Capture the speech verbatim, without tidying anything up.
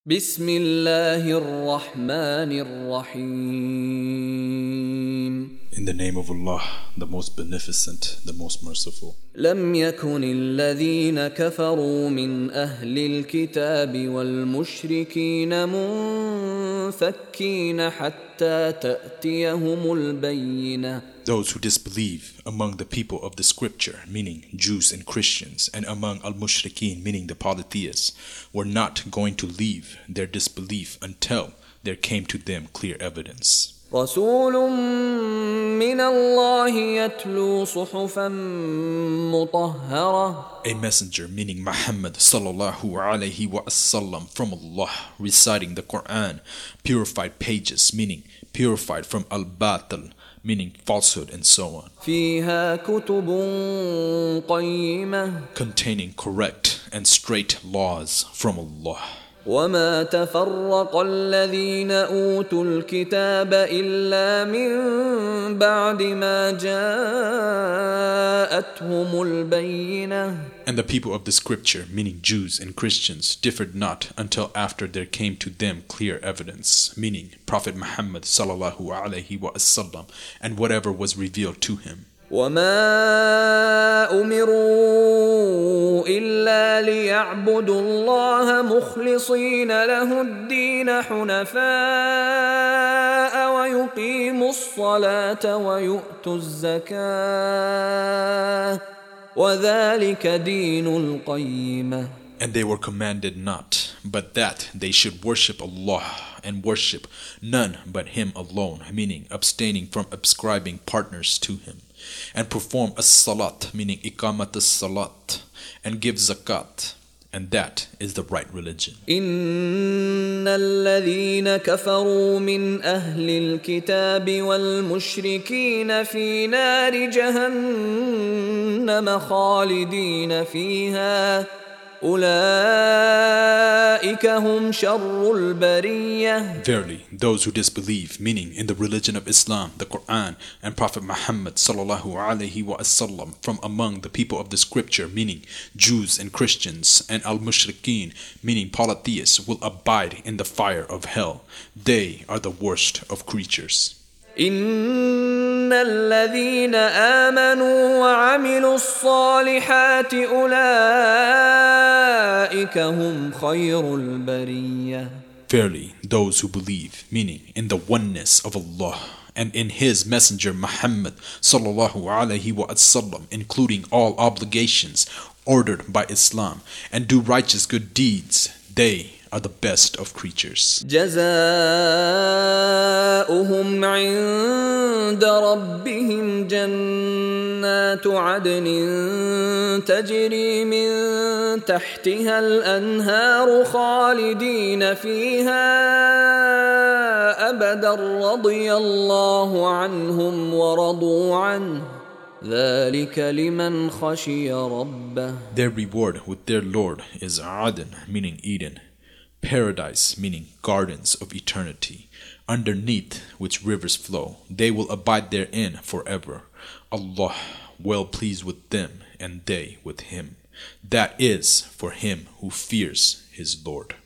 بسم الله الرحمن الرحيم. In the name of Allah, the most beneficent, the most merciful. لم يكن الذين كفروا من أهل الكتاب والمشركين منفكين حتى تأتيهم البينة. Those who disbelieve among the people of the scripture, meaning Jews and Christians, and among al-mushrikeen, meaning the polytheists, were not going to leave their disbelief until there came to them clear evidence. رسول من الله يتلو صحفا مطهرة. A messenger, meaning Muhammad sallallahu alayhi wa sallam, from Allah, reciting the Quran, purified pages, meaning purified from al-batil, meaning falsehood, and so on. فيها كتب قيمة. Containing correct and straight laws from Allah. وما تفرق الذين أوتوا الكتاب إلا من بعد ما جاءتهم البينة. And the people of the scripture, meaning Jews and Christians, differed not until after there came to them clear evidence, meaning Prophet Muhammad sallallahu alayhi wa sallam, and whatever was revealed to him. وما أمروا إلا ليعبدوا الله مخلصين له الدين حنفاء ويقيموا الصلاة ويؤتوا الزكاة وذلك دين القيمة. And they were commanded not, but that they should worship Allah and worship none but Him alone, meaning abstaining from ascribing partners to Him, and perform as-salat, meaning iqamat as-salat, and give zakat, and that is the right religion. إن الذين كفروا من أهل الكتاب والمشركين في نار جهنم خالدين فيها أولئك هم شر البرية. Verily, those who disbelieve, meaning in the religion of Islam, the Quran, and Prophet Muhammad sallallahu alaihi wasallam, from among the people of the scripture, meaning Jews and Christians, and al-mushrikeen, meaning polytheists, will abide in the fire of hell. They are the worst of creatures. إن الذين آمنوا وعملوا الصالحات أولئك هم خير البرية. Verily, those who believe, meaning in the oneness of Allah and in His Messenger Muhammad sallallahu alaihi wasallam, including all obligations ordered by Islam, and do righteous good deeds, they are the best of creatures. جزاؤهم عند ربهم جنات عدن تجري من تحتها الأنهار خالدين فيها أبدا رضي الله عنهم ورضوا عنه ذلك لمن خشي ربه. Their reward with their Lord is Aden, meaning Eden, paradise, meaning gardens of eternity, underneath which rivers flow. They will abide therein forever. Allah well pleased with them, and they with Him. That is for him who fears his Lord.